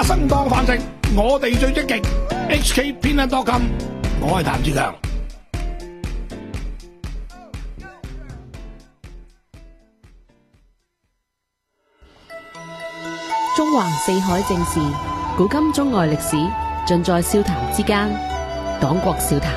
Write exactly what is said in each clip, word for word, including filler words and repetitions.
生當飯食，我哋最積極。H K 偏袒多金，我係譚志強。 中橫四海正事，古今中外歷史，盡在笑談之間。黨國笑談。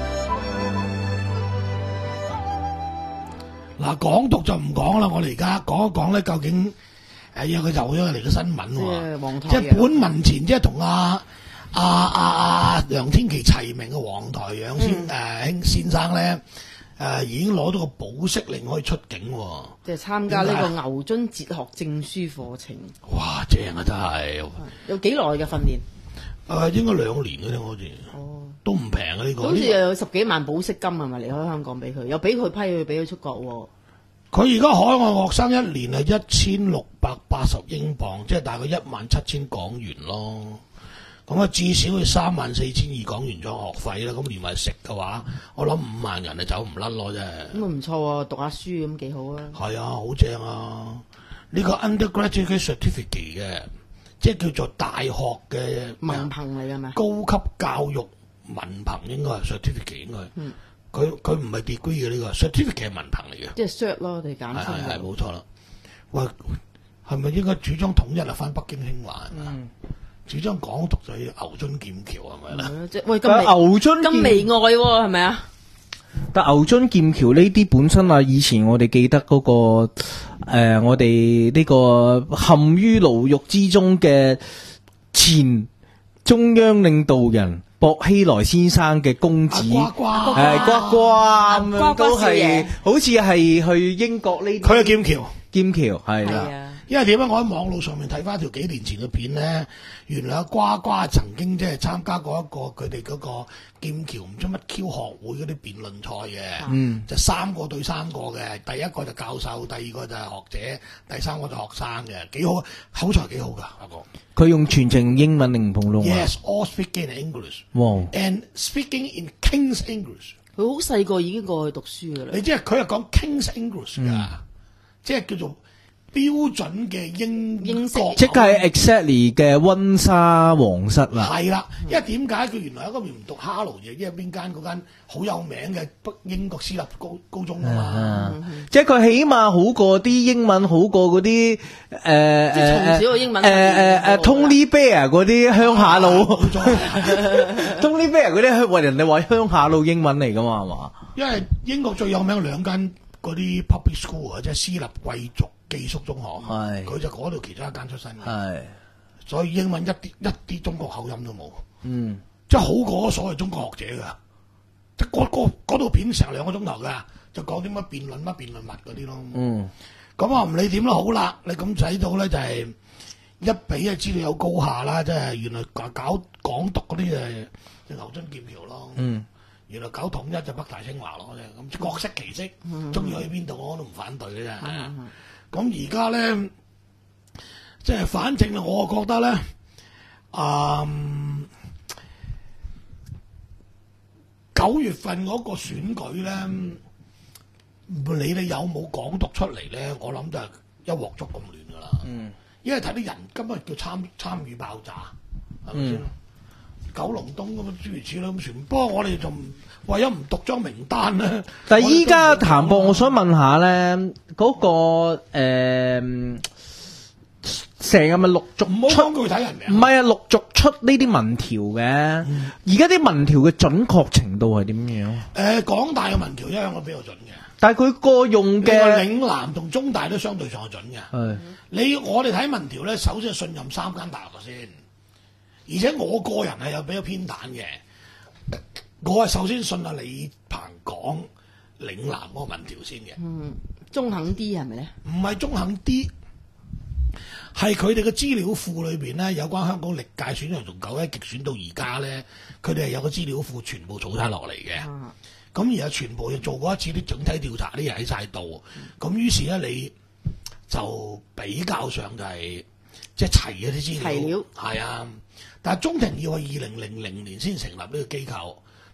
嗱，港獨就唔講啦，我哋而家講一講咧，究竟誒有佢就咗嚟嘅新聞喎，即係本文前即係同阿阿阿阿梁天琦齊名嘅黃台仰先誒兄先生咧。誒、呃、已經攞到個保釋令可以出境喎， 即係參加呢個牛津哲學證書課程。 哇，正啊，真係！ 有幾耐嘅訓練？誒、 呃，應該兩年嘅啫，好似。哦，都唔平啊！呢、呢個好似又有十幾萬保釋金係咪離開香港俾佢？又俾佢批佢俾佢出國喎。 佢而家海外學生一年係一千六百八十英鎊，即係大概一萬七千港元咯。咁啊，至少要三萬四千二港元咗學費啦。咁連埋食嘅話，我諗五萬人就走唔甩咯，真係。 咁啊唔錯喎，讀下書咁幾好啊。係啊，好正啊！呢、呢個 undergraduate certificate 嘅，即係叫做大學嘅文憑嚟㗎嘛？ 高級教育文憑應該係 certificate 應該。嗯。佢佢唔係 degree 嘅呢個 certificate 係文憑嚟嘅。 即係 cert 咯，我哋簡稱。 係係冇錯啦。喂，係咪應該主張統一啊？翻北京興華係嘛？嗯。主張港獨就要牛津劍橋係咪咧？ 即係喂，咁牛津咁媚外喎，係咪啊？ 但牛津劍橋呢啲本身啊，以前我哋記得嗰、嗰個誒、呃，我哋呢個陷於牢獄之中嘅前中央領導人薄熙來先生嘅公子， 呱呱係呱呱咁樣都係，好似係去英國呢？ 佢係劍橋， 劍橋係啦。 因為點解我喺網路上面睇翻條幾年前嘅片咧，原來阿呱呱曾經即係參加過一個佢哋嗰個劍橋唔知乜 Q 學會嗰啲辯論賽嘅，嗯，就三個對三個嘅，第一個就教授，第二個就係學者，第三個就學生嘅，幾好，口才幾好㗎阿哥。 佢用全程英文定普通話 ？Yes, all speaking in English. 哇 and speaking in King's English. 佢好細個已經過去讀書㗎啦。 你即係佢係講 King's English 㗎，嗯，即係叫做標準嘅英英式， 即係 exactly 嘅溫莎皇室啦。 係啦，因為點解佢原來喺嗰邊唔讀哈羅嘢？因為邊間嗰間好有名嘅北英國私立高高中啊嘛。 嗯嗯，即係佢起碼好過啲英文，好過嗰啲誒誒即係從小嘅英文誒誒誒 Tony Blair 嗰啲鄉下佬。Tony Blair 嗰啲為人哋話鄉下佬英文嚟㗎嘛係嘛？ 因為英國最有名兩間嗰啲 public school 啊，即係私立貴族寄宿中學，佢就嗰度其中一間出身嘅，所以英文一啲一啲中國口音都冇，嗯，即係好過所謂中國學者㗎，即係嗰嗰嗰套片成兩個鐘頭㗎，就講啲乜辯論乜辯論物嗰啲咯，嗯，咁啊唔理點都好啦，你咁睇到咧就係、是、一比啊資料有高下啦，即係原來搞搞港獨嗰啲誒就牛津劍橋咯，嗯。原來搞統一就北大清華咯，咁各色其色，中意去邊度我都唔反對嘅啫。咁而家咧，即係反正我覺得咧，嗯，九月份嗰個選舉咧，唔理你有冇港獨出嚟咧，我諗就係一鑊粥咁亂噶啦。嗯，因為睇啲人今日叫參參與爆炸，係咪先？九龍東咁啊，諸如此類咁全。不過我哋就為咗唔讀張名單咧。 但係依家譚博，我想問下咧，嗰、那個誒成日咪陸續唔好講具體人名， 唔係啊，陸續出呢啲民調嘅。而家啲民調嘅準確程度係點樣？誒、 呃，港大嘅民調一向都比較準嘅。 但係佢個用嘅嶺南同中大都相對上係準嘅。係你我哋睇民調咧，首先係信任三間大學先。而且我個人係有比較偏袒嘅，我係首先信阿李彭講嶺南嗰個民調先嘅。 嗯，中肯啲係咪咧？ 唔係中肯啲，係佢哋嘅資料庫裏邊咧，有關香港歷屆選舉從九一極選到而家咧，佢哋係有個資料庫全部儲晒落嚟嘅。咁、嗯、而家全部又做過一次啲整體調查，啲嘢喺晒度。咁於是咧，你就比較上就係即係齊嗰啲資料。 材料係啊。但係中庭要係二零零零年先成立呢個機構，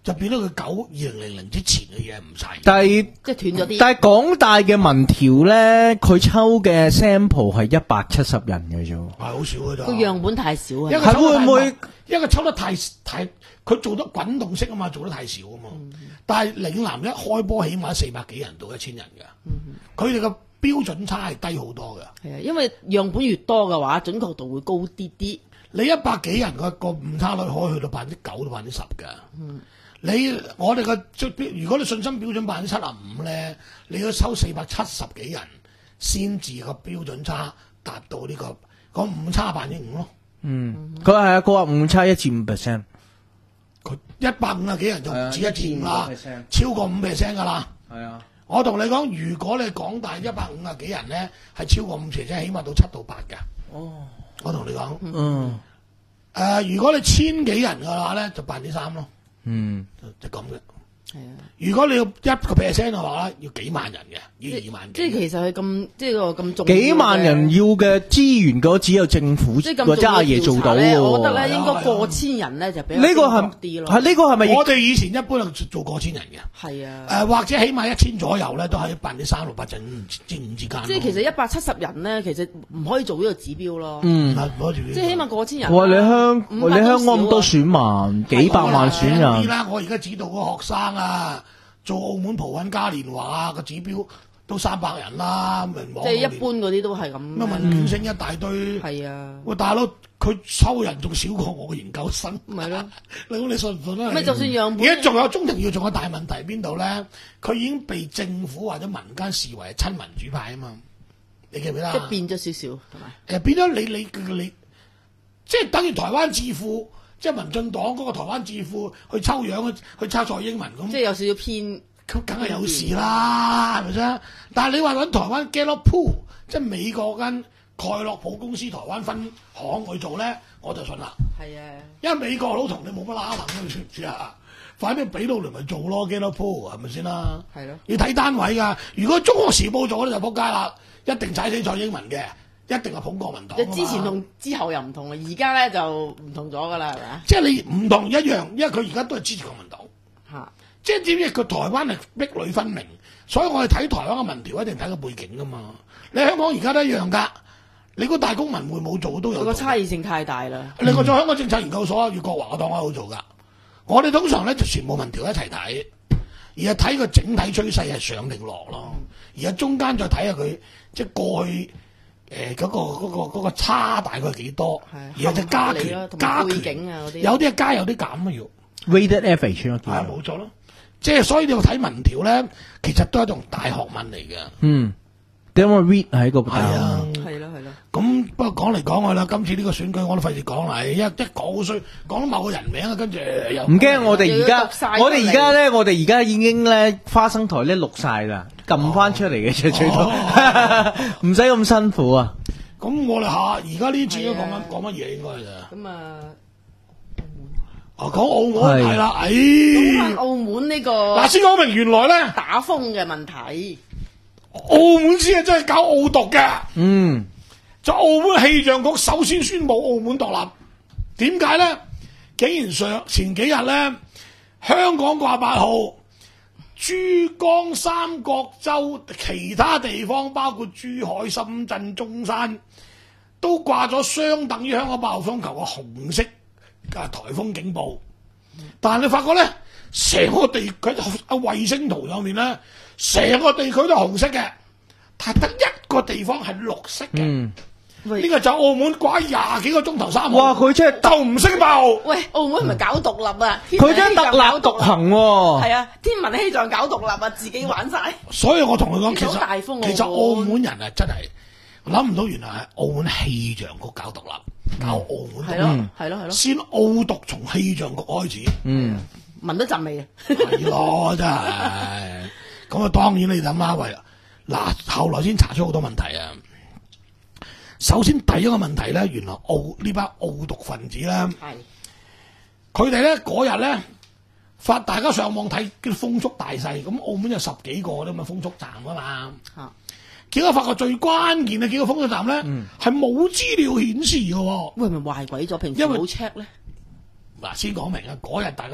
就變咗佢九二零零零之前嘅嘢唔使。 但係即係斷咗啲。 但係港大嘅民調咧，佢抽嘅 sample 係一百七十人嘅啫， 係好少嘅咋。 個樣本太少啊。 係會唔會？ 因為抽得太太，佢做得滾動式啊嘛，做得太少啊嘛。嗯、但係嶺南一開波起碼四百幾人到一千人㗎，佢哋嘅標準差係低好多㗎。 係啊，因為樣本越多嘅話，準確度會高啲啲。 你一百幾人個個誤差率可以去到百分之九到百分之十㗎。嗯、你我哋個如果你信心標準百分之七十五咧，你要抽四百七十幾人先至個標準差達到呢、呢個個誤差百分之五咯。 嗯，佢係啊，佢話誤差一至五 percent， 佢一百五啊幾人就唔止一至五啦，超過五 percent 噶啦。 係啊， 我同你講，如果你港大一百五啊幾人咧，係超過五 percent，起碼到七到八噶。哦，我同你講，嗯，誒、呃，如果你千幾人嘅話咧，就百分之三咯。嗯，就咁嘅。係啊，如果你要一個 percent 嘅話咧，要幾萬人嘅，要二萬幾。 即係其實係咁，即係個咁重要。 幾萬人要嘅資源嗰只有政府或者阿爺做到喎。 我覺得咧應該過千人咧就比較呢個係啲咯。係呢個係咪？ 我哋以前一般係做過千人嘅。係啊。誒或者起碼一千左右咧，都喺百分之三六八至五至五之間。 即係其實一百七十人咧，其實唔可以做呢個指標咯。 嗯。 即係起碼過千人。 哇！你香你香港咁多選民，幾百萬選人。 啦，我而家指導個學生啊。做澳門葡韻嘉年華個指標都三百人啦，明網。 即係一般嗰啲都係咁。 乜問卷聲一大堆。係啊。喂，大佬，佢收人仲少過我個研究生。咪咯。你估你信唔信啊？ 咪就算樣本。 而家仲有中庭要仲有大問題邊度咧？佢已經被政府或者民間視為係親民主派啊嘛。你記唔記得？ 即係變咗少少，係咪？ 誒變咗你你你，即係等於台灣智庫。即係民進黨嗰個台灣智庫去抽樣去去抄蔡英文咁， 即係有少少偏， 佢梗係有事啦，係咪先？但係你話揾台灣 Gallup Poll，即係美國間蓋洛普公司台灣分行去做咧，我就信啦。係啊，因為美國佬同你冇乜拉能，你知唔知啊？反正俾到嚟咪做咯 Gallup Poll 係咪先啦？係咯，要睇單位㗎。如果中國時報做咧就仆街啦，一定踩死蔡英文嘅。一定係捧國民黨。 你之前同之後又唔同啊，而家咧就唔同咗㗎啦，係咪啊？ 即係你唔同一樣，因為佢而家都係支持國民黨。嚇、啊！即係點知佢台灣係壁壘分明，所以我哋睇台灣嘅民調一定睇個背景㗎嘛。你香港而家都一樣㗎，你個大公民會冇做都有做。 個差異性太大啦。 另外，在香港政策研究所，袁國華我當我好做㗎。我哋通常咧就全部民調一齊睇，而係睇個整體趨勢係上定落咯。而家中間再睇下佢即係過去。誒嗰、呃那個嗰、那個那個、差大概幾多？而家就加權加權啊嗰啲，有啲係加有啲減啊要。 Weighted average 咯， 係冇錯咯。即係所以你要睇民調咧，其實都係一種大學問嚟嘅。嗯， 點解 read 喺個係啊？ 係咯係咯。 咁不過講嚟講去啦，今次呢個選舉我都費事講啦，一一講好衰，講到某個人名啊，跟住又唔驚。我哋而家我哋而家咧，我哋而家已經咧花生台咧錄晒啦。撳翻出嚟嘅啫，最多唔使咁辛苦啊！ 咁我哋下而家呢次都講緊講乜嘢應該就咁啊， 啊講澳門係啦，誒， 講澳門呢個嗱先講明原來咧打風嘅問題， 澳門先係真係搞澳獨嘅，嗯，就澳門氣象局首先宣布澳門獨立，點解咧？竟然上前幾日咧，香港掛八號。珠江三角洲其他地方包括珠海、深圳、中山都掛咗相等於香港八號風球嘅紅色嘅颱風警報，但係你發覺咧，成個地佢啊衛星圖上面咧，成個地區都係紅色嘅，但係得一個地方係綠色嘅。嗯呢個就澳門掛廿幾個鐘頭三號， 哇！佢真係鬥唔識爆。 喂，澳門唔係搞獨立啊， 佢真係特立獨行喎。 係啊，天文氣象搞獨立啊，自己玩晒。 所以我同佢講，其實大風其實澳門人啊，真係諗唔到，原來係澳門氣象局搞獨立，搞澳門獨立。係咯，係咯，係咯。先澳獨從氣象局開始。嗯， 聞得陣味啊。 係咯，真係。咁啊，當然你諗下，喂，嗱，後來先查出好多問題啊。首先第一個問題咧，原來澳呢班澳獨分子咧，佢哋咧嗰日咧發大家上網睇啲風速大細，咁澳門有十幾個啲咁嘅風速站啊嘛，啊結果發覺最關鍵嘅幾個風速站咧係冇資料顯示嘅喎， 喂，係咪壞鬼咗？平時冇 check 咧？ 嗱，先講明啊，嗰日大家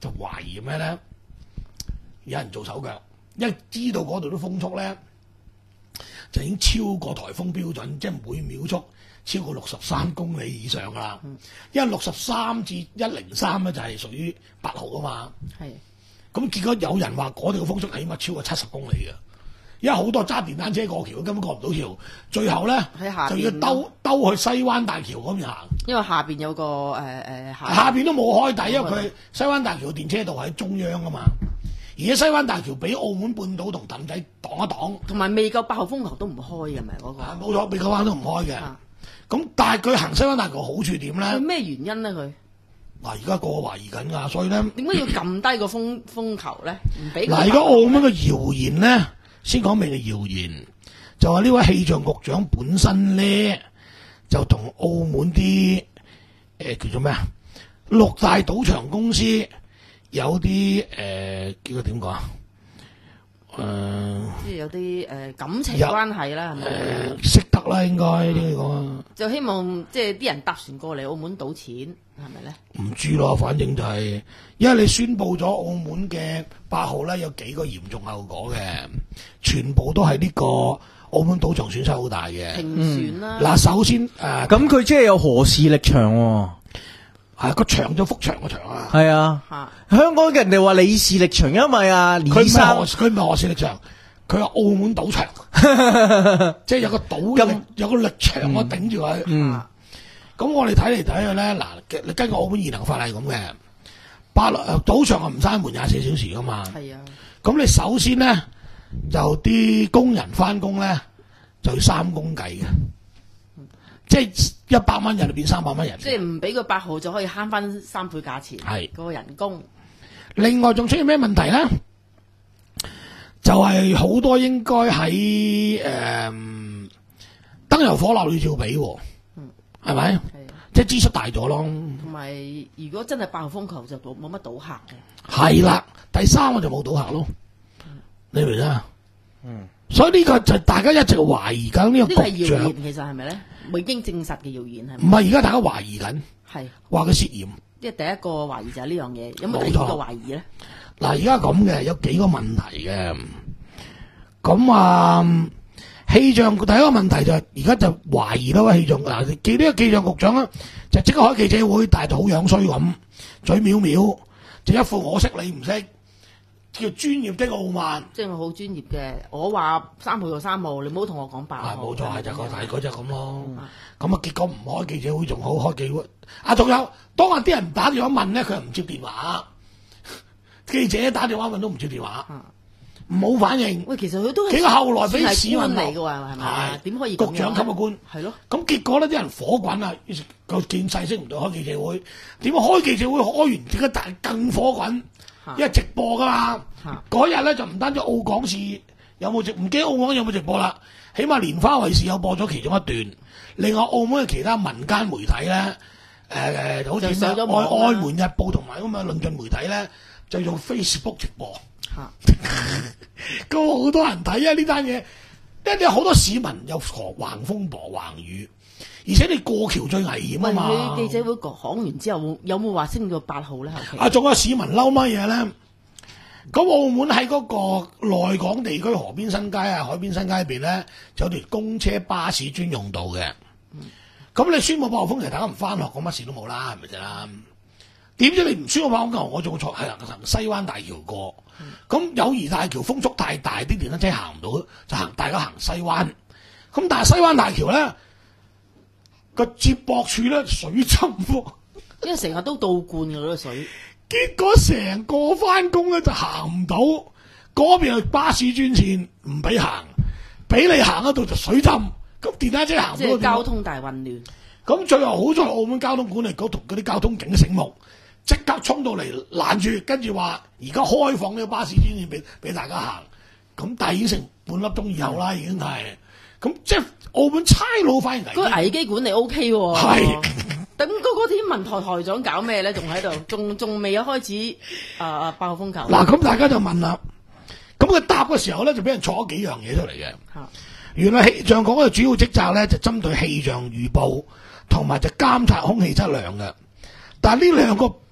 就懷疑咩咧？有人做手腳，因為知道嗰度啲風速咧就已經超過颱風標準，即係每秒速超過六十三公里以上噶啦。嗯、因為六十三至一零三咧就係屬於八號啊嘛。係。咁結果有人話嗰度嘅風速起碼超過七十公里嘅。因為好多揸電單車過橋根本過唔到橋，最後咧就要兜兜去西灣大橋嗰邊行。因為下邊有個誒誒、呃、下下邊都冇開底，因為佢西灣大橋電車道喺中央啊嘛。而家西灣大橋俾澳門半島同氹仔擋一擋，同埋未夠八號風球都唔開嘅，咪嗰個冇錯，未夠灣都唔開嘅。咁、啊、但係佢行西灣大橋好處點咧？咩原因咧？佢嗱而家個個懷疑緊㗎，所以咧點解要撳低個風風球咧？唔俾嗱而家澳門嘅謠言咧。先講明嘅謠言，就話呢位氣象局長本身咧，就同澳門啲誒、呃、叫做咩啊六大賭場公司有啲誒、呃、叫佢點講啊？誒、呃，即係有啲誒、呃、感情關係啦，係咪？誒識得啦，應該呢個講。就希望即係啲人搭船過嚟澳門賭錢，係咪咧？唔知咯，反正就係、是，因為你宣佈咗澳門嘅八號咧有幾個嚴重後果嘅，全部都係呢個澳門賭場損失好大嘅。停船啦！嗱、嗯，首先誒，咁佢即係有何氏力場喎、哦？係個場就幅牆個牆啊！係啊，香港嘅人哋話李氏力場，因為啊，李生佢唔係何氏力場，佢係澳門賭場，即係有個賭嘅有個力場我頂住佢。嗯，咁我哋睇嚟睇去咧，嗱，你根據澳門現行法例咁嘅，八誒賭場係唔閂門廿四小時噶嘛。係啊，咁你首先咧就啲工人翻工咧就要三工計嘅。即係一百蚊人就變三百蚊人，即係唔俾佢八號就可以慳翻三倍價錢，係嗰個人工。另外仲出現咩問題咧？就係、是、好多應該喺誒燈油火蠟你照俾，嗯，係咪？係，即係支出大咗咯。同埋如果真係八號風球就冇冇乜賭客嘅。係啦，第三個就冇賭客咯，嗯、你明唔明啊？嗯。所以呢個就大家一直懷疑緊呢個局長，其實係咪咧？未經證實嘅謠言係咪？唔係，而家大家懷疑緊，係話佢涉嫌。即係第一個懷疑就係呢樣嘢，有冇第二個懷疑咧？嗱，而家咁嘅有幾個問題嘅。咁啊，氣象第一個問題就係而家就懷疑啦，氣象嗱，記呢個氣象局長咧，就即刻開記者會，但係就好樣衰咁，嘴藐藐，就一副我識你唔識。叫專業的傲慢，即係我好專業嘅。我話三號就三號，你唔好同我講八號。冇錯，係就個大概就咁咯。咁啊，結果唔開記者會仲好，開記者會。啊，仲有當日啲人打電話問咧，佢又唔接電話。記者打電話問都唔接電話，冇反應。喂，其實佢都係幾個後來俾市民嚟嘅喎，係咪？點可以局長級嘅官？係咯。咁結果咧，啲人火滾啊！個見勢識唔到開記者會，點解開記者會開完點解大更火滾？因為直播噶嘛，嗰日咧就唔單止澳港視有冇直，唔記得澳港有冇直播啦，起碼蓮花衛視有播咗其中一段。另外澳門嘅其他民間媒體咧，誒、呃、誒，好似咩愛愛門日報同埋咁嘅論盡媒體咧，就用 Facebook 直播。咁好多人睇啊呢單嘢，因為好多市民有橫風暴橫雨。而且你過橋最危險啊嘛！佢記者會講完之後，有冇話升到八號咧？啊，仲有市民嬲乜嘢咧？咁澳門喺嗰個內港地區河邊新街啊、海邊新街入邊咧，就有條公車巴士專用道嘅。咁、嗯、你宣布八號風球，大家唔翻學，咁乜事都冇啦，係咪先啦？點知你唔宣布八號風球，我仲坐係行西灣大橋過。咁、嗯、友誼大橋風速太大，啲電單車行唔到，就行大家行西灣。咁但係西灣大橋咧，個接駁處咧水浸喎，因為成日都倒灌嘅嗰啲水，結果成個翻工咧就行唔到，嗰邊係巴士專線唔俾行，俾你行嗰度就水浸，咁電單車行唔到，即係交通大混亂。咁最後好在澳門交通管理局同嗰啲交通警醒目，即刻衝到嚟攔住，跟住話而家開放呢個巴士專線俾俾大家行，咁但係已經成半粒鐘以後啦，已經係。咁即係澳門差佬反而危機，個危機管理 O K 喎。係，等嗰個天文台台長搞咩咧？仲喺度，仲仲未有開始啊八號風球。嗱，咁大家就問啦，咁佢答嘅時候咧，就俾人錯咗幾樣嘢出嚟嘅。原來氣象局嘅主要職責咧，就針對氣象預報同埋就監察空氣質量嘅。但係呢兩個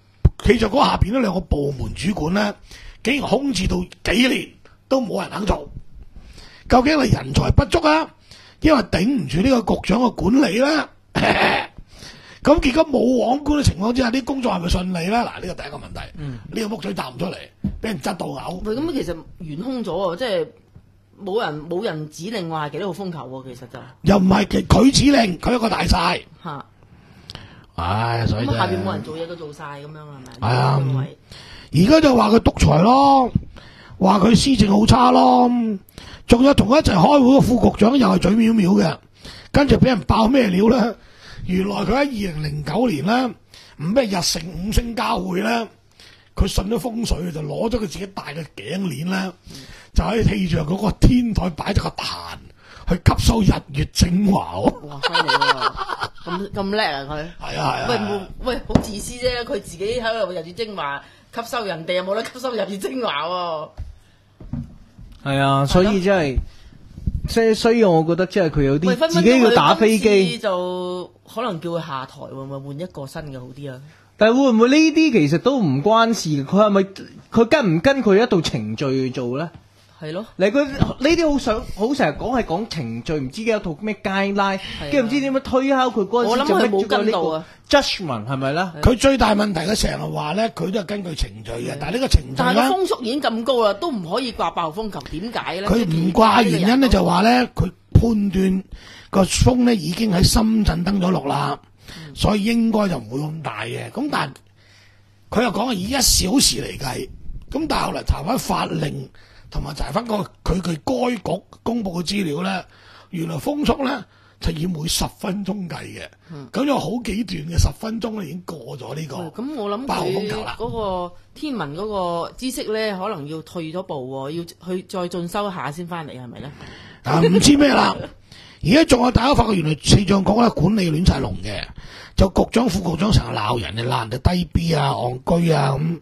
氣象局下邊呢兩個部門主管咧，竟然空置到幾年都冇人肯做，究竟係人才不足啊，因為頂唔住呢個局長嘅管理啦？咁結果冇皇冠嘅情況之下，啲工作係咪順利咧？嗱，呢個第一個問題，呢、嗯、個木嘴答唔出嚟，俾人窒到嘔。 喂，咁其實懸空咗喎，即係冇人冇人指令話係幾多號風球喎，其實就又唔係佢指令，佢一個大晒。 嚇， 唉，所以咁下邊冇人做嘢都做晒咁樣係咪？ 係啊，而家就話佢獨裁咯，話佢施政好差咯，仲有同佢一齊開會嘅副局長又係嘴藐藐嘅，跟住俾人爆咩料咧？原來佢喺二零零九年咧，唔咩日成五星交匯咧，佢信咗風水就攞咗佢自己戴嘅頸鏈咧，就喺氣象嗰個天台擺咗個壇去吸收日月精華喎。 哇！犀利喎，咁咁叻啊佢。係啊係啊。喂冇喂，好自私啫！佢自己喺度日月精華吸收，人哋又冇得吸收日月精華喎。係啊，所以真係。即係，所以我覺得即係佢有啲自己要打飛機， 就可能叫佢下台，會唔會換一個新嘅好啲啊？ 但係會唔會呢啲其實都唔關事？佢係咪佢跟唔跟佢一道程序去做咧？ 係咯， 你佢呢啲好想好成日講係講程序，唔知有套咩 guideline，跟住唔知點樣推敲佢嗰陣時。 我諗佢冇跟到啊 judgment 係咪咧？ 佢最大問題佢成日話咧，佢都係根據程序嘅，但係呢個程序但係個風速已經咁高啦，都唔可以掛八號風球，點解咧？ 佢唔掛原因咧就話咧，佢判斷個風咧已經喺深圳登咗陸啦，嗯、所以應該就唔會咁大嘅。咁但係佢又講係以一小時嚟計，咁但係後嚟查翻法令。同埋就係翻個佢佢該局公佈嘅資料咧，原來風速咧就以每十分鐘計嘅，咁、嗯、有好幾段嘅十分鐘咧已經過咗呢、這個。咁、嗯、 我諗佢嗰個天文嗰個知識咧，可能要退咗步喎，要去再進修一下先翻嚟，係咪咧？ 啊，唔知咩啦！而家仲有大家發覺，原來氣象局咧管理亂晒龍嘅，就局長副局長成日鬧人，鬧人哋低 B 啊、戇居啊咁。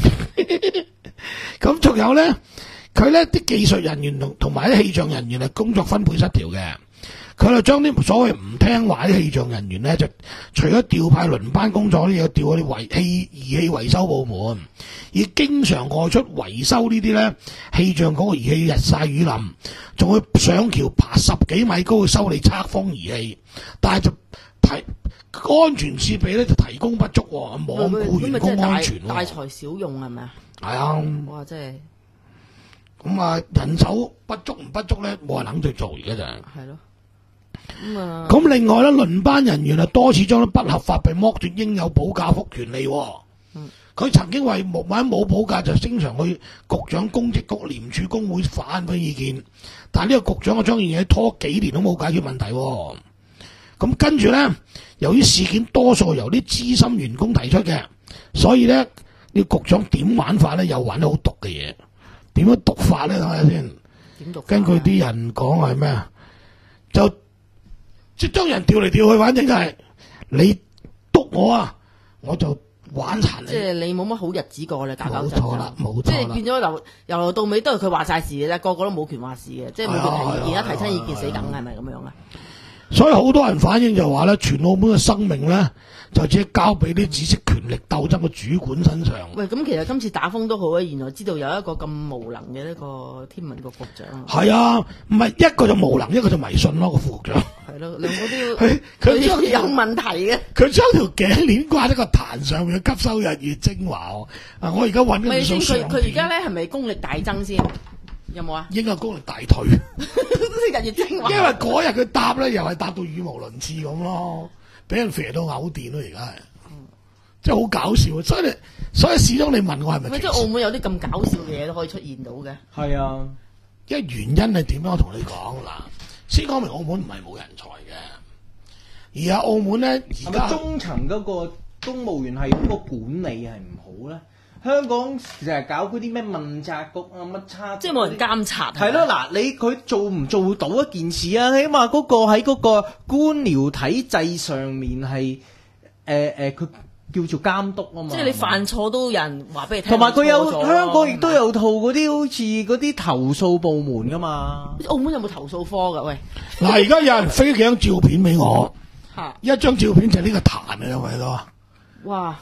咁仲有咧？佢咧啲技術人員同同埋啲氣象人員係工作分配失調嘅，佢就將啲所謂唔聽話啲氣象人員咧，就除咗調派輪班工作咧，又調嗰啲維氣儀器維修部門，而經常外出維修呢啲咧氣象嗰個儀器日曬雨淋，仲會上橋爬十幾米高去修理測風儀器，但係就提安全設備咧就提供不足，罔顧員工安全， 大，大材小用係咪啊？ 係啊！ 哇，真係〜 咁啊，人手不足唔不足咧，冇人肯去做而家就係咯。咁啊，咁另外咧，輪班人員啊多次將啲不合法被剝奪應有保價福權利。嗯，佢曾經為冇買冇保價就經常去局長公職局廉署工會反映意見，但係呢個局長嘅張燕嘢拖幾年都冇解決問題。咁跟住咧，由於事件多數由啲資深員工提出嘅，所以咧呢、呢個局長點玩法咧，又玩得好毒嘅嘢。點樣讀法咧？睇下先。點讀？根據啲人講係咩啊？就即係將人調嚟調去，反正就係、是、你督我啊，我就玩殘你。即係你冇乜好日子過，你搞搞震。 冇錯啦，冇錯。 即係變咗由由頭到尾都係佢話晒事嘅啫，個個都冇權話事嘅，即係冇權提意見，一提親意見死梗，係咪咁樣啊？ 所以好多人反映就話咧，全澳門嘅生命咧，就只係交俾啲只識權力鬥爭嘅主管身上。 喂，咁其實今次打風都好啊，原來知道有一個咁無能嘅一個天文局局長。 係啊，唔係一個就無能，一個就迷信咯，個副局長。 係咯，兩個都要佢佢將有問題嘅。 佢將條頸鏈掛喺個壇上面，吸收日月精華。啊，我而家揾緊張相片。 佢佢而家咧係咪功力大增先？有冇啊？ 應該功力大退。 都日月精華。因為嗰日佢答咧，又係答到語無倫次咁咯，俾人肥到嘔電咯，而家係。即係好搞笑，所以你所以始終你問我係咪？ 即係澳門有啲咁搞笑嘅嘢都可以出現到嘅。 係啊， 因為原因係點樣？我同你講嗱，先講明澳門唔係冇人才嘅，而家澳門咧而家中層嗰個公務員係嗰個管理係唔好咧。香港成日搞嗰啲咩問責局啊乜叉， 即係冇人監察。 係咯，嗱，你佢做唔做到一件事啊？起碼嗰個喺嗰個官僚體制上面係誒誒，佢、呃、叫做監督啊嘛。即係你犯錯都有人話俾你聽。 同埋佢有香港亦都有套嗰啲好似嗰啲投訴部門噶嘛。 澳門有冇投訴科噶？喂， 嗱，而家有人飛幾張照片俾我，一張照片就係呢個壇啊，有冇睇到啊？ 哇！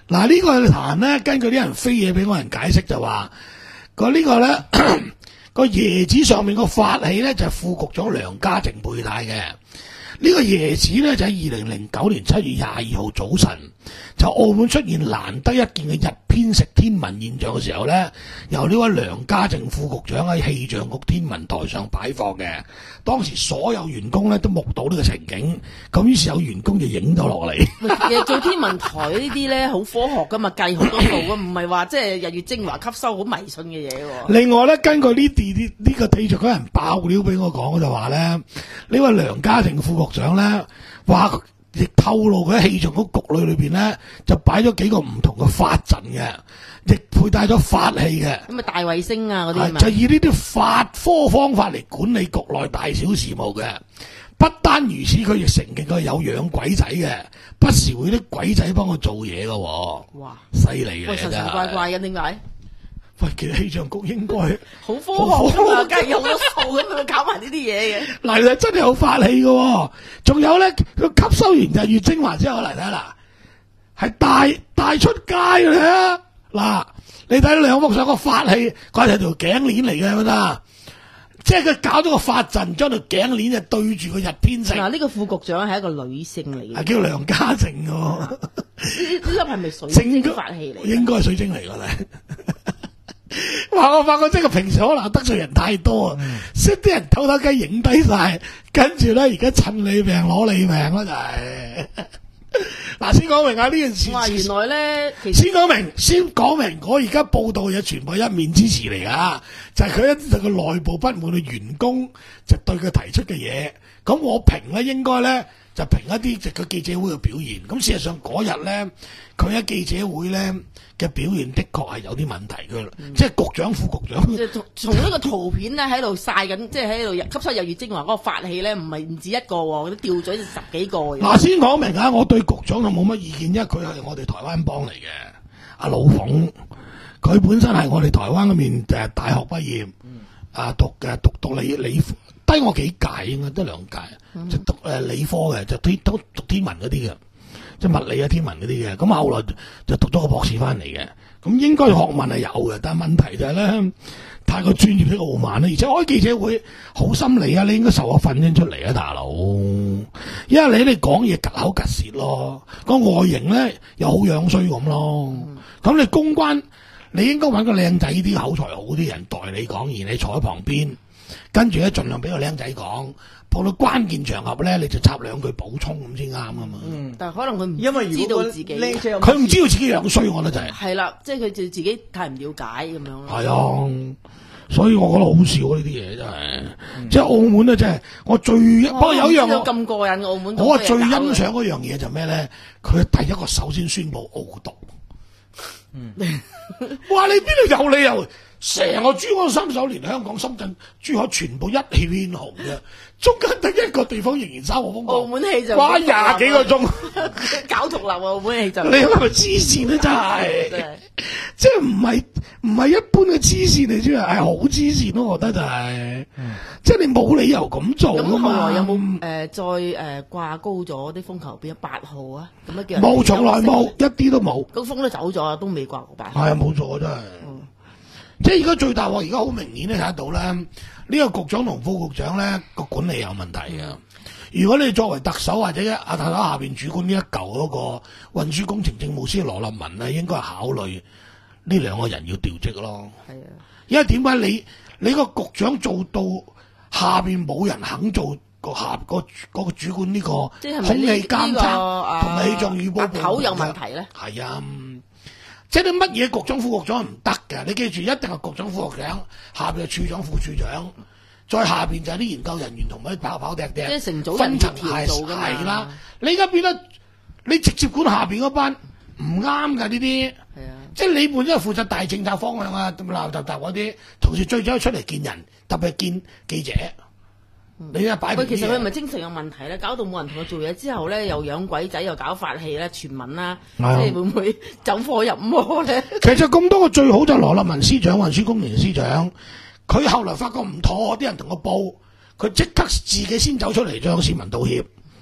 嗱呢個壇咧，根據啲人飛嘢俾我人解釋就話，個呢個咧個椰子上面個法器咧就係副局長梁家靖佩戴嘅。呢個椰子咧就喺二零零九年七月廿二號早晨，就澳門出現難得一見嘅日偏食天文現象嘅時候咧，由呢位梁家靖副局長喺氣象局天文台上擺放嘅。當時所有員工咧都目睹呢個情景，咁於是有員工就影咗落嚟。 其實做天文台呢啲咧好科學噶嘛，計好多數噶，唔係話即係日月精華吸收好迷信嘅嘢喎。 另外咧，根據呢啲呢個地著嗰人爆料俾我講就話咧，呢位梁家靖副局長咧話，亦透露佢喺氣象局局裏裏邊咧就擺咗幾個唔同嘅法陣嘅，亦佩戴咗法器嘅。 咁啊大衛星啊嗰啲， 就以呢啲法科方法嚟管理局內大小事務嘅。不單如此，佢亦承認佢有養鬼仔嘅，不時會啲鬼仔幫佢做嘢嘅。 哇！ 犀利嘅， 喂，神神怪怪嘅，點解？ 喂，其實氣象局應該好科學㗎嘛，梗係有咗數咁樣搞埋呢啲嘢嘅。 嗱，真係有法器嘅，仲有咧，佢吸收完日月精華之後嚟睇啦，係帶帶出街嘅。嗱，你睇兩幅相個法器，佢係條頸鏈嚟嘅，係咪得？即係佢搞咗個法陣，將條頸鏈就對住個日偏食。 嗱，呢個副局長係一個女性嚟嘅， 係叫梁家靖嘅。 呢呢粒係咪水晶法器嚟？ 應該係水晶嚟嘅咧。話我發覺即係平時可能得罪人太多啊，識啲、嗯、人偷偷雞影低晒，跟住咧而家趁你命攞你命啦就係。嗱，先講明啊呢件事。 哇，原來咧， 先講明，先講明，我而家報道嘅全部一面之詞嚟噶，就係佢一就個內部不滿嘅員工就對佢提出嘅嘢，咁我評咧應該咧就評一啲就個記者會嘅表現。咁事實上嗰日咧，佢喺記者會咧嘅表現的確係有啲問題嘅，嗯、即係局長、副局長。即係從從呢個圖片咧喺度晒緊，即係喺度吸收日月精華嗰個法器咧，唔係唔止一個喎，嗰啲吊嘴十幾個。 嗱，先講明啊，我對局長就冇乜意見，因為佢係我哋台灣幫嚟嘅。阿老馮，佢本身係我哋台灣嗰邊誒大學畢業，嗯、啊讀嘅讀讀理理低我幾屆應該得兩屆，嗯、就讀誒理科嘅，就天都讀天文嗰啲嘅。即係物理啊、天文嗰啲嘅，咁後來就讀咗個博士翻嚟嘅，咁應該學問係有嘅，但係問題就係咧，太過專業啲傲慢啦，而且開記者會好心理啊，你應該受個訓先出嚟啊，大佬，因為你你講嘢夾口夾舌咯，個外形咧又好樣衰咁咯，咁、嗯、你公關你應該揾個靚仔啲、口才好啲人代你講，而你坐喺旁邊，跟住咧盡量俾個靚仔講。到到關鍵場合咧，你就插兩句補充咁先啱噶嘛。嗯， 但係可能佢唔因為知道自己， 佢唔知道自己樣衰，我覺得就係。係啦，即係佢就自己太唔了解咁樣咯。 係啊，所以我覺得好笑呢啲嘢真係，嗯、即係澳門咧，真係我最不過、哦、有一樣我咁過癮，澳門我最欣賞嗰樣嘢就咩咧？佢第一個首先宣布澳獨。嗯，哇！你邊度有理由？成個珠江三十九年，香港、深圳、珠海全部一氣偏紅嘅，中間得一個地方仍然三號風暴。 澳門氣就哇廿幾個鐘搞獨立啊！澳門氣就你係咪黐線咧？真係，真係即係唔係唔係一般嘅黐線嚟，啫係好黐線咯！我覺得就係、是，嗯、即係你冇理由咁做噶嘛。 咁後來有冇誒、呃、再誒掛、呃、高咗啲風球變咗八號啊？咁樣叫冇，從來冇，一啲都冇。 個風都走咗，都未掛過八號。 係啊，冇錯真係。嗯即係而家最大鑊，而家好明顯咧睇得到咧，呢、這個局長同副局長咧個管理有問題嘅。嗯、如果你作為特首或者阿特首下邊主管呢一嚿嗰個運輸工程政務司羅立文咧，應該係考慮呢兩個人要調職咯。係啊，因為點解你你個局長做到下邊冇人肯做個下個嗰個主管呢個空氣監測同埋氣象預報部口有問題咧？係啊。即係你乜嘢局長副局長係唔得嘅，你記住一定係局長副局長，下邊係處長副處長，再下邊就係啲研究人員同埋跑跑趯趯，即係成組分層係係啦。你而家變得你直接管下邊嗰班唔啱㗎呢啲，係啊，即係你本身係負責大政策方向啊，鬧揼揼嗰啲，同時最早出嚟見人，特別係見記者。嗯、你啊擺， 喂，其實佢係咪精神有問題咧？搞到冇人同佢做嘢之後咧，又養鬼仔，又搞法器咧，傳聞啦，啊、即係會唔會走火入魔咧？ 其實咁多個最好就係羅立文司長、運輸工程司長，佢後來發覺唔妥，啲人同佢報，佢即刻自己先走出嚟向市民道歉，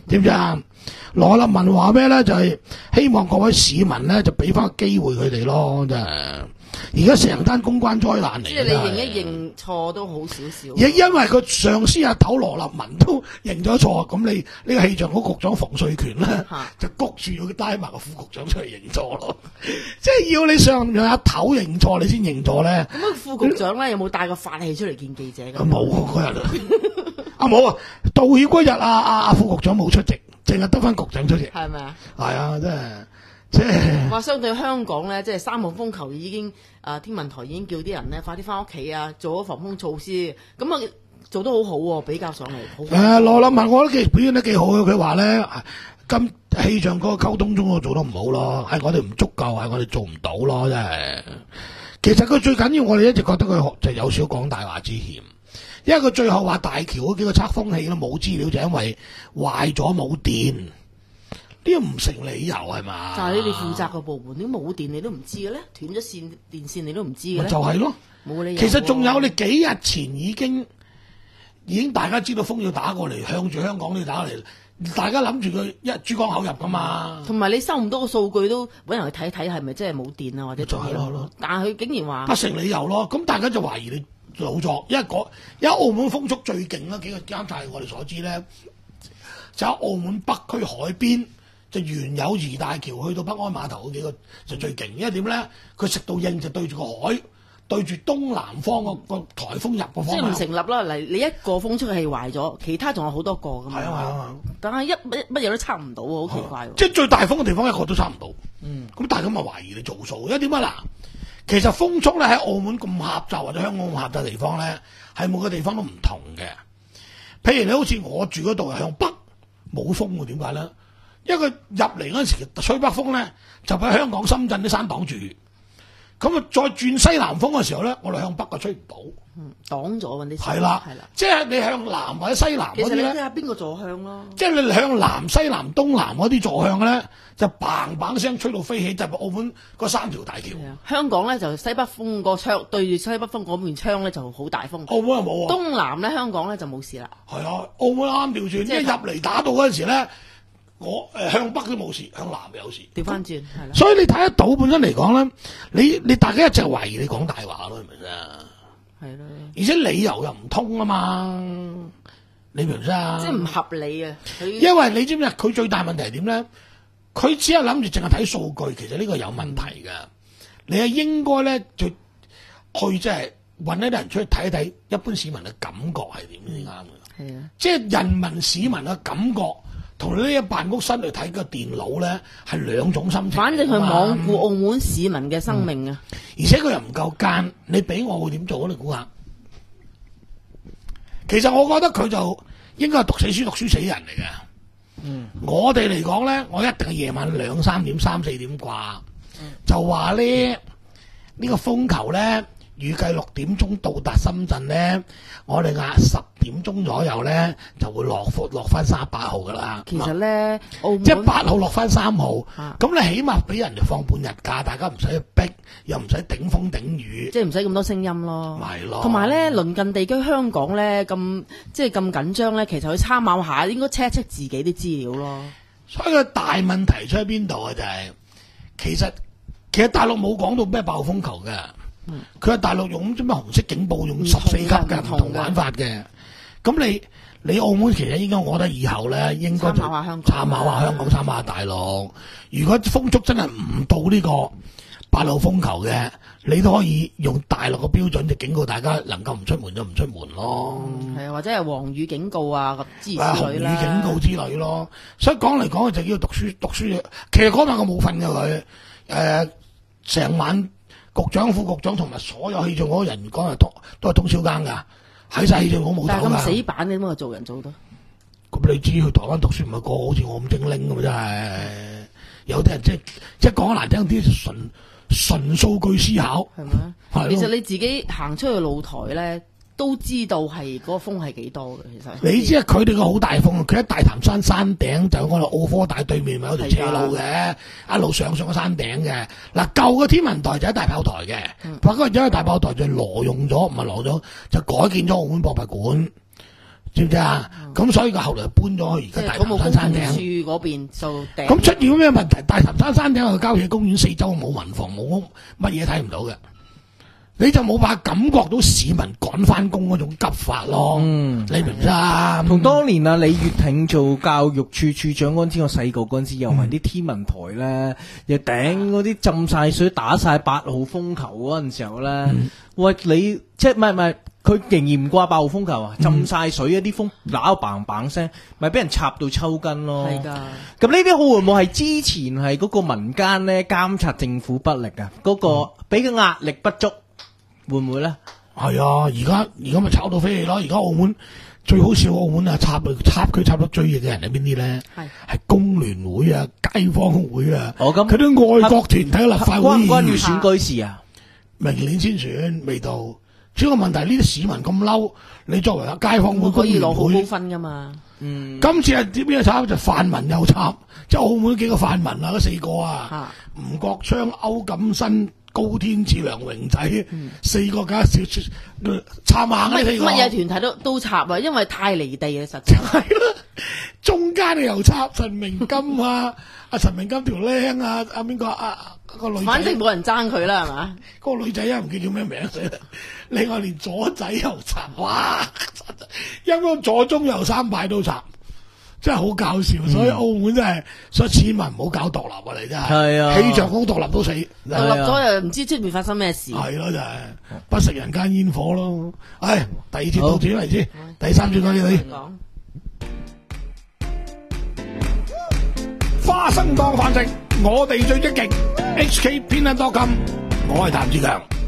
知唔知啊？羅立文話咩咧？就係、是、希望各位市民咧就俾翻個機會佢哋咯，真係。而家成單公關災難嚟， 即係你認一認錯都好少少。 亦因為個上司阿頭羅立文都認咗錯，咁你呢個氣象局局長馮瑞權咧，就谷住要帶埋個副局長出嚟認錯咯。即係要你上讓阿頭認錯，你先認錯咧。 咁啊，副局長咧有冇帶個法器出嚟見記者㗎？ 冇嗰日啊，冇啊！道歉嗰日啊啊啊副局長冇出席，淨係得翻局長出席。係咪啊？係啊，真係。即係話相對香港咧，即係三號風球已經啊、呃，天文台已經叫啲人咧快啲翻屋企啊，做咗防風措施，咁啊做得好好喎，比較上嚟好。 誒羅立文，我覺得佢表現得幾好嘅。佢話咧，今氣象嗰個溝通中我做得唔好咯，係我哋唔足夠，係我哋做唔到咯，真係。其實佢最緊要，我哋一直覺得佢就有少講大話之嫌，因為佢最後話大橋嗰幾個測風器都冇資料，就因為壞咗冇電。呢個唔成理由係嘛？ 就係你哋負責個部門，點冇電你都唔知嘅咧？斷咗線電線你都唔知嘅咧？ 就係咯， 冇理由。 其實仲有你幾日前已經已經大家知道風要打過嚟，向住香港要打過嚟，大家諗住佢一珠江口入噶嘛。 同埋你收唔到個數據都揾人去睇睇係咪真係冇電啊或者就係咯。 但係佢竟然話不成理由咯，咁大家就懷疑你老作，因為嗰因為澳門風速最勁啦，幾個監察我哋所知咧，就喺澳門北區海邊。就原有怡大橋去到北安碼頭嗰幾個就最勁，因為點咧？佢食到應就對住個海，對住東南方個個颱風入個方向。即係唔成立啦！嚟你一個風速器壞咗，其他仲有好多個㗎嘛。係啊係啊，但係一乜乜嘢都測唔到喎，好奇怪喎！即係最大風嘅地方一個都測唔到。嗯，咁大家咪懷疑你做數，因為點啊嗱？其實風速咧喺澳門咁狹窄或者香港咁狹窄地方咧，係每個地方都唔同嘅。譬如你好似我住嗰度係向北冇風喎，點解咧？因為佢入嚟嗰陣時吹北風咧，就喺香港、深圳啲山擋住。咁啊，再轉西南風嘅時候咧，我哋向北就吹唔到。嗯，擋咗嗰啲。係啦，係啦，即係你向南或者西南嗰啲咧。其實你睇下邊個座向咯。即係你向南、西南、東南嗰啲座向咧，就砰砰聲吹到飛起，就係澳門嗰三條大橋。香港咧就西北風個窗對住西北風嗰邊窗咧就好大風。澳門又冇啊。東南咧香港咧就冇事啦。係啊，澳門啱調轉，即係入嚟打到嗰陣時咧。我誒向北都冇事，向南有事。調翻轉係啦。所以你睇得到本身嚟講咧，你你大家一直懷疑你講大話咯，係咪先？係咯。而且理由又唔通啊嘛，你明唔明啊？即係唔合理啊！因為你知唔知佢最大問題係點咧？佢只係諗住淨係睇數據，其實呢個有問題㗎。嗯、你係應該咧就去即係揾一啲人出去睇一睇，一般市民嘅感覺係點先啱嘅。係啊，即係人民市民嘅感覺。同你呢一辦公室嚟睇個電腦咧，係兩種心情。反正佢罔顧澳門市民嘅生命啊、嗯！而且佢又唔夠奸，你俾我會點做啊？你估下？其實我覺得佢就應該係讀死書、讀書死人嚟嘅。嗯，我哋嚟講咧，我一定係夜晚兩三點、三四點掛，嗯、就話咧呢、呢個風球咧。預計六點鐘到達深圳咧，我哋壓十點鐘左右咧就會落貨落翻三十八號噶啦。其實咧，即係八號落翻三號，咁、啊、你起碼俾人哋放半日假，大家唔使去逼，又唔使頂風頂雨，即係唔使咁多聲音咯。係咯。同埋咧，鄰近地區香港咧咁即係咁緊張咧，其實佢參考下應該 check 一 check 自己啲資料咯。所以個大問題出喺邊度啊？就係、是、其實其實大陸冇講到咩暴風球嘅。佢喺、嗯、大陸用啲咩紅色警報，用十四級嘅唔同玩法嘅。咁你你澳門其實應該，我覺得以後咧應該就參考下香港，參考下香港，參考下大陸。如果風速真係唔到呢個八號風球嘅，你都可以用大陸嘅標準，就警告大家能夠唔出門就唔出門咯。係啊、嗯，或者係黃雨警告啊，咁之類啦。紅雨警告之類咯。所以講嚟講去就叫讀書讀書。其實嗰晚我冇瞓嘅佢，誒、呃、成晚。局長、副局長同埋所有氣象嗰人員講係都都係通宵更噶，喺晒氣象嗰冇唞噶。但係咁死板嘅，點解做人做得？咁你知去台灣讀書唔係個個好似我咁精靈噶嘛？真係有啲人即係即係講得難聽啲，純純數據思考係咪？係。其實你自己行出去露台咧，都知道係嗰個風係幾多嘅。其實你知啊，佢哋個好大風，佢喺大潭山山頂就我哋澳科大對面咪有條斜路嘅，一路上上個山頂嘅。嗱，舊嘅天文台就喺大炮台嘅，不過而家大炮台就挪用咗，唔係挪咗，就改建咗澳門博物館。 知唔知啊？咁、嗯、所以佢後來搬咗去而家大潭山山頂。 處嗰邊做頂。 咁出現咩問題？大潭山山頂個郊野公園四周冇民房冇屋，乜嘢睇唔到嘅，你就冇辦法感覺到市民趕翻工嗰種急法咯。嗯，你明唔明啊？ 同當年啊李月挺做教育處處長嗰陣時，我細個嗰陣時又係啲天文台咧，嗯、又頂嗰啲浸晒水打晒八號風球嗰陣時候咧，嗯、喂你即係唔係唔係？佢仍然唔掛八號風球啊！浸晒水啊！啲風打到嘭嘭聲，咪俾人插到抽筋咯。係噶。咁呢啲會唔會係之前係嗰個民間咧監察政府不力啊？嗰、嗰個俾嘅壓力不足，會唔會咧？ 係啊！而家而家咪炒到飛起咯！而家澳門最好笑，澳門啊插插佢插得最熱嘅人係邊啲咧？係係工聯會啊、街坊會啊。哦咁。佢啲外國團體立法會關唔關於選舉事啊？ 明年先選，未到。主要個問題，呢啲市民咁嬲，你作為街坊會可以攞好高分噶嘛？ 嗯，今次係點樣插？就泛民又插，即係澳門幾個泛民啊，嗰四個啊，吳國昌、歐錦新、高天賜、梁榮仔，嗯、四個加少少插硬呢四個。 乜嘢團體都都插啊，因為太離地啊，實在係咯。中間又插陳明金啊，阿陳明金條僆啊，阿邊個啊？個女仔， 反正冇人爭佢啦，係嘛？ 嗰個女仔啊，唔記得叫咩名死啦。另外連左仔又插，哇！因為左中右三派都插，真係好搞笑。嗯、所以澳門真係，所以市民唔好搞獨立啊！你真係，係啊，氣象工獨立都死， 獨立咗又唔知出面發生咩事。 係咯，就係不食人間煙火咯。唉，第二節到此為止，第三節講你。花生當飯食，我哋最積極。H K 偏袒多金，我係譚志強。